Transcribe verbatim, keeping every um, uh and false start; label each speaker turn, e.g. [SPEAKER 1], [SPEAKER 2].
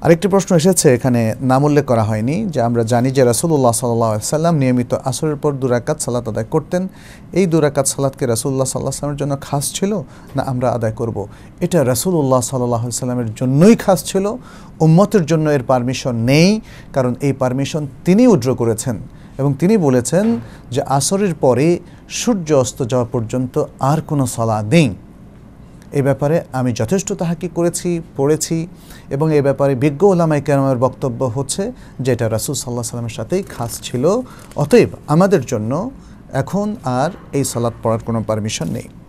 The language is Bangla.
[SPEAKER 1] আরেকটি প্রশ্ন এসেছে, এখানে নাম উল্লেখ করা হয়নি, যে আমরা জানি যে রাসূলুল্লাহ সাল্লাল্লাহু আলাইহি ওয়াসাল্লাম নিয়মিত আসরের পর দুই রাকাত সালাত আদায় করতেন। এই দুই রাকাত সালাতকে রাসূলুল্লাহ সাল্লাল্লাহু আলাইহি ওয়াসাল্লামের জন্য খাস ছিল না আমরা আদায় করব? এটা রাসূলুল্লাহ সাল্লাল্লাহু আলাইহি ওয়াসাল্লামের জন্যই খাস ছিল, উম্মতের জন্য এর পারমিশন নেই। কারণ এই পারমিশন তিনি উইথড্র করেছেন এবং তিনি বলেছেন যে আসরের পরে সূর্য অস্ত যাওয়া পর্যন্ত আর কোনো সালাত নেই। এই ব্যাপারে আমি যথেষ্ট তাহাক্কুক করেছি, পড়েছি, এবং এই ব্যাপারে বিজ্ঞ উলামায়ে কেরামের বক্তব্য হচ্ছে যে এটা রাসূল সাল্লাল্লাহু আলাইহি ওয়াসাল্লামের সাথেই খাস ছিল। অতএব আমাদের জন্য এখন আর এই সালাত পড়ার কোনো পারমিশন নেই।